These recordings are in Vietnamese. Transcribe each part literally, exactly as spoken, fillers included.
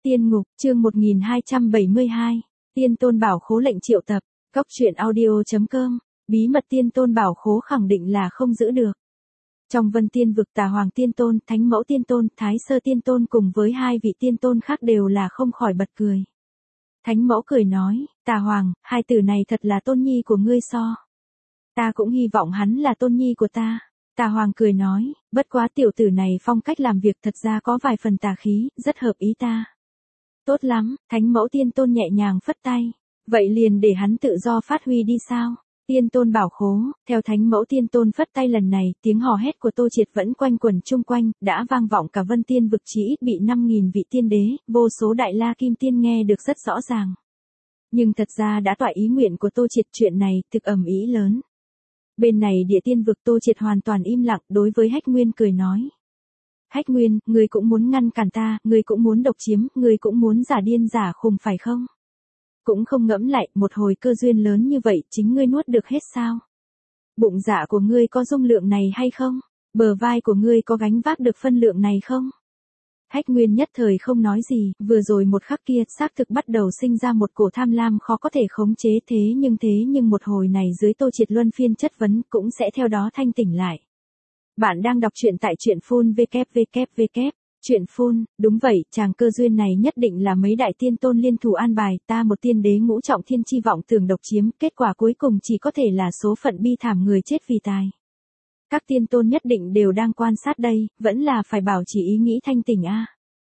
Tiên ngục, chương một nghìn hai trăm bảy mươi hai. Tiên tôn bảo khố lệnh triệu tập. Cốc truyện audio chấm com. Bí mật tiên tôn bảo khố khẳng định là không giữ được. Trong Vân Tiên vực, Tà Hoàng Tiên Tôn, Thánh Mẫu Tiên Tôn, Thái Sơ Tiên Tôn cùng với hai vị tiên tôn khác đều là không khỏi bật cười. Thánh Mẫu cười nói, Tà Hoàng, hai từ này thật là tôn nhi của ngươi so. Ta cũng hy vọng hắn là tôn nhi của ta. Tà Hoàng cười nói, bất quá tiểu tử này phong cách làm việc thật ra có vài phần tà khí, rất hợp ý ta. Tốt lắm, Thánh Mẫu Tiên Tôn nhẹ nhàng phất tay. Vậy liền để hắn tự do phát huy đi sao? Tiên tôn bảo khố, theo Thánh Mẫu Tiên Tôn phất tay lần này, tiếng hò hét của Tô Triệt vẫn quanh quẩn chung quanh, đã vang vọng cả Vân Tiên vực, chỉ ít bị năm nghìn vị tiên đế, vô số đại la kim tiên nghe được rất rõ ràng. Nhưng thật ra đã tỏa ý nguyện của Tô Triệt, chuyện này thực ầm ĩ lớn. Bên này Địa Tiên vực, Tô Triệt hoàn toàn im lặng, đối với Hách Nguyên cười nói. Hách Nguyên, ngươi cũng muốn ngăn cản ta, ngươi cũng muốn độc chiếm, ngươi cũng muốn giả điên giả khùng phải không? Cũng không ngẫm lại, một hồi cơ duyên lớn như vậy, chính ngươi nuốt được hết sao? Bụng dạ của ngươi có dung lượng này hay không? Bờ vai của ngươi có gánh vác được phân lượng này không? Hách Nguyên nhất thời không nói gì, vừa rồi một khắc kia, xác thực bắt đầu sinh ra một cổ tham lam khó có thể khống chế, thế nhưng thế nhưng một hồi này dưới Tô Triệt luân phiên chất vấn, cũng sẽ theo đó thanh tỉnh lại. Bạn đang đọc truyện tại truyện phun vê kép vê kép vê kép. Chuyện phun, đúng vậy, chàng cơ duyên này nhất định là mấy đại tiên tôn liên thủ an bài, ta một tiên đế ngũ trọng thiên chi vọng tưởng độc chiếm, kết quả cuối cùng chỉ có thể là số phận bi thảm, người chết vì tài. Các tiên tôn nhất định đều đang quan sát đây, vẫn là phải bảo trì ý nghĩ thanh tỉnh a.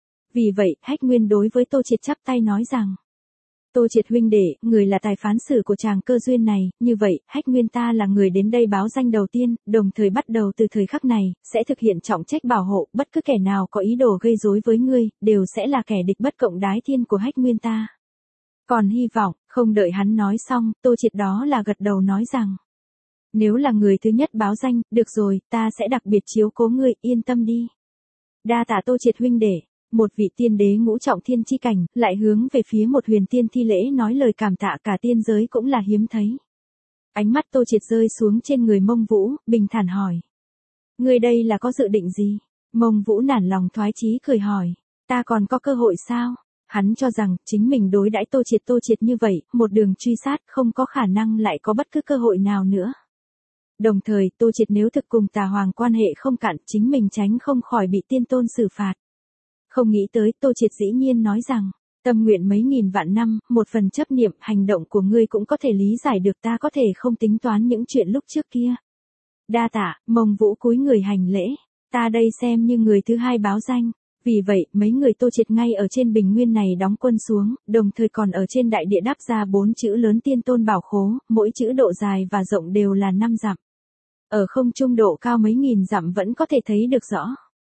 Vì vậy, Hách Nguyên đối với Tô Triệt chắp tay nói rằng, Tô Triệt huynh đệ, người là tài phán xử của chàng cơ duyên này, như vậy, Hách Nguyên ta là người đến đây báo danh đầu tiên, đồng thời bắt đầu từ thời khắc này, sẽ thực hiện trọng trách bảo hộ, bất cứ kẻ nào có ý đồ gây rối với ngươi, đều sẽ là kẻ địch bất cộng đái thiên của Hách Nguyên ta. Còn hy vọng, không đợi hắn nói xong, Tô Triệt đó là gật đầu nói rằng, nếu là người thứ nhất báo danh, được rồi, ta sẽ đặc biệt chiếu cố ngươi, yên tâm đi. Đa tạ Tô Triệt huynh đệ. Một vị tiên đế ngũ trọng thiên chi cảnh, lại hướng về phía một huyền tiên thi lễ nói lời cảm tạ, cả tiên giới cũng là hiếm thấy. Ánh mắt Tô Triệt rơi xuống trên người Mông Vũ, bình thản hỏi. Ngươi đây là có dự định gì? Mông Vũ nản lòng thoái chí cười hỏi. Ta còn có cơ hội sao? Hắn cho rằng, chính mình đối đãi Tô Triệt Tô Triệt như vậy, một đường truy sát, không có khả năng lại có bất cứ cơ hội nào nữa. Đồng thời, Tô Triệt nếu thực cùng Tà Hoàng quan hệ không cạn, chính mình tránh không khỏi bị tiên tôn xử phạt. Không nghĩ tới, Tô Triệt dĩ nhiên nói rằng, tâm nguyện mấy nghìn vạn năm, một phần chấp niệm, hành động của ngươi cũng có thể lý giải được, ta có thể không tính toán những chuyện lúc trước kia. Đa tạ, Mông Vũ cúi người hành lễ, ta đây xem như người thứ hai báo danh. Vì vậy, mấy người Tô Triệt ngay ở trên bình nguyên này đóng quân xuống, đồng thời còn ở trên đại địa đáp ra bốn chữ lớn tiên tôn bảo khố, mỗi chữ độ dài và rộng đều là năm dặm. Ở không trung độ cao mấy nghìn dặm vẫn có thể thấy được rõ.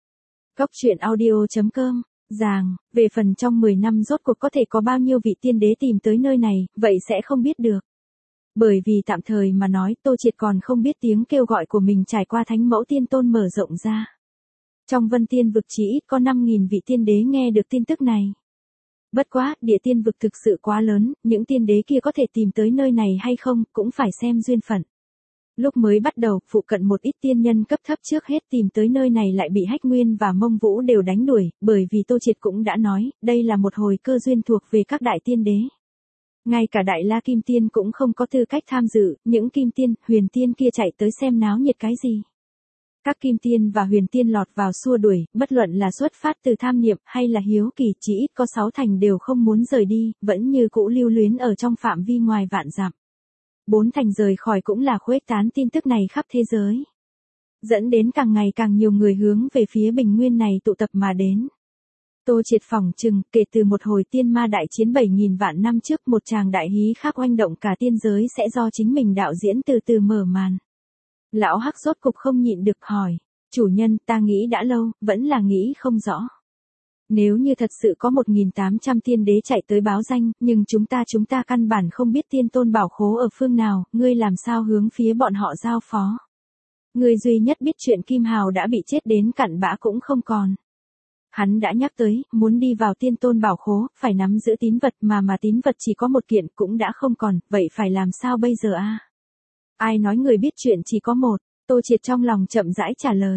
Cốc truyện audio chấm com, ràng, về phần trong mười năm rốt cuộc có thể có bao nhiêu vị tiên đế tìm tới nơi này, vậy sẽ không biết được. Bởi vì tạm thời mà nói, Tô Triệt còn không biết tiếng kêu gọi của mình trải qua Thánh Mẫu Tiên Tôn mở rộng ra. Trong Vân Tiên vực chỉ ít có năm nghìn vị tiên đế nghe được tin tức này. Bất quá, Địa Tiên vực thực sự quá lớn, những tiên đế kia có thể tìm tới nơi này hay không, cũng phải xem duyên phận. Lúc mới bắt đầu, phụ cận một ít tiên nhân cấp thấp trước hết tìm tới nơi này lại bị Hách Nguyên và Mông Vũ đều đánh đuổi, bởi vì Tô Triệt cũng đã nói, đây là một hồi cơ duyên thuộc về các đại tiên đế. Ngay cả đại la kim tiên cũng không có tư cách tham dự, những kim tiên, huyền tiên kia chạy tới xem náo nhiệt cái gì. Các kim tiên và huyền tiên lọt vào xua đuổi, bất luận là xuất phát từ tham niệm hay là hiếu kỳ, chỉ ít có sáu thành đều không muốn rời đi, vẫn như cũ lưu luyến ở trong phạm vi ngoài vạn dặm. Bốn thành rời khỏi cũng là khuếch tán tin tức này khắp thế giới. Dẫn đến càng ngày càng nhiều người hướng về phía bình nguyên này tụ tập mà đến. Tô Triệt phỏng chừng, kể từ một hồi tiên ma đại chiến bảy nghìn vạn năm trước, một tràng đại hí khác oanh động cả tiên giới sẽ do chính mình đạo diễn từ từ mở màn. Lão Hắc rốt cục không nhịn được hỏi, chủ nhân, ta nghĩ đã lâu, vẫn là nghĩ không rõ. Nếu như thật sự có một nghìn tám trăm tiên đế chạy tới báo danh, nhưng chúng ta chúng ta căn bản không biết tiên tôn bảo khố ở phương nào, ngươi làm sao hướng phía bọn họ giao phó. Ngươi duy nhất biết chuyện Kim Hào đã bị chết đến cặn bã cũng không còn. Hắn đã nhắc tới, muốn đi vào tiên tôn bảo khố, phải nắm giữ tín vật mà mà tín vật chỉ có một kiện cũng đã không còn, vậy phải làm sao bây giờ a? Ai nói người biết chuyện chỉ có một, Tô Triệt trong lòng chậm rãi trả lời.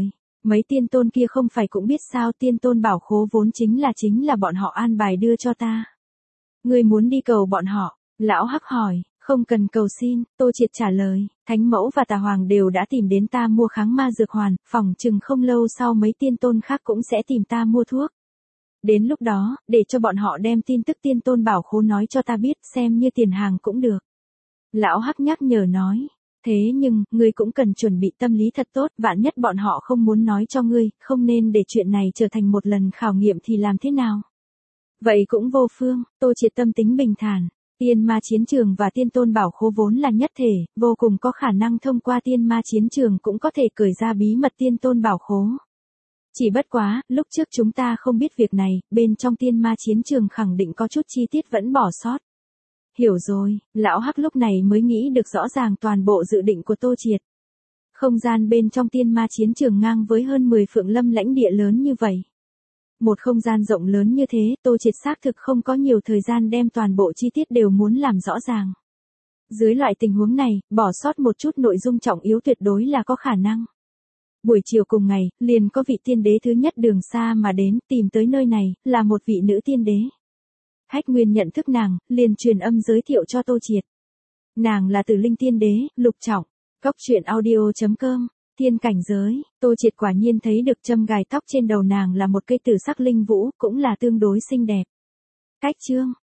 Mấy tiên tôn kia không phải cũng biết sao, tiên tôn bảo khố vốn chính là chính là bọn họ an bài đưa cho ta. Ngươi muốn đi cầu bọn họ? Lão Hắc hỏi. Không cần cầu xin, Tô Triệt trả lời, Thánh Mẫu và Tà Hoàng đều đã tìm đến ta mua kháng ma dược hoàn, phỏng chừng không lâu sau mấy tiên tôn khác cũng sẽ tìm ta mua thuốc. Đến lúc đó, để cho bọn họ đem tin tức tiên tôn bảo khố nói cho ta biết, xem như tiền hàng cũng được. Lão Hắc nhắc nhở nói, thế nhưng, ngươi cũng cần chuẩn bị tâm lý thật tốt, vạn nhất bọn họ không muốn nói cho ngươi, không nên để chuyện này trở thành một lần khảo nghiệm thì làm thế nào? Vậy cũng vô phương, Tô Triệt tâm tính bình thản. Tiên ma chiến trường và tiên tôn bảo khố vốn là nhất thể, vô cùng có khả năng thông qua tiên ma chiến trường cũng có thể cởi ra bí mật tiên tôn bảo khố. Chỉ bất quá, lúc trước chúng ta không biết việc này, bên trong tiên ma chiến trường khẳng định có chút chi tiết vẫn bỏ sót. Hiểu rồi, lão Hắc lúc này mới nghĩ được rõ ràng toàn bộ dự định của Tô Triệt. Không gian bên trong tiên ma chiến trường ngang với hơn mười phượng lâm lãnh địa lớn như vậy. Một không gian rộng lớn như thế, Tô Triệt xác thực không có nhiều thời gian đem toàn bộ chi tiết đều muốn làm rõ ràng. Dưới loại tình huống này, bỏ sót một chút nội dung trọng yếu tuyệt đối là có khả năng. Buổi chiều cùng ngày, liền có vị tiên đế thứ nhất đường xa mà đến, tìm tới nơi này, là một vị nữ tiên đế. Hách Nguyên nhận thức nàng, liền truyền âm giới thiệu cho Tô Triệt. Nàng là Tử Linh tiên đế, lục trọng. Cốc truyện audio chấm com. Tiên cảnh giới, Tô Triệt quả nhiên thấy được châm gài tóc trên đầu nàng là một cây tử sắc linh vũ, cũng là tương đối xinh đẹp. Cách chương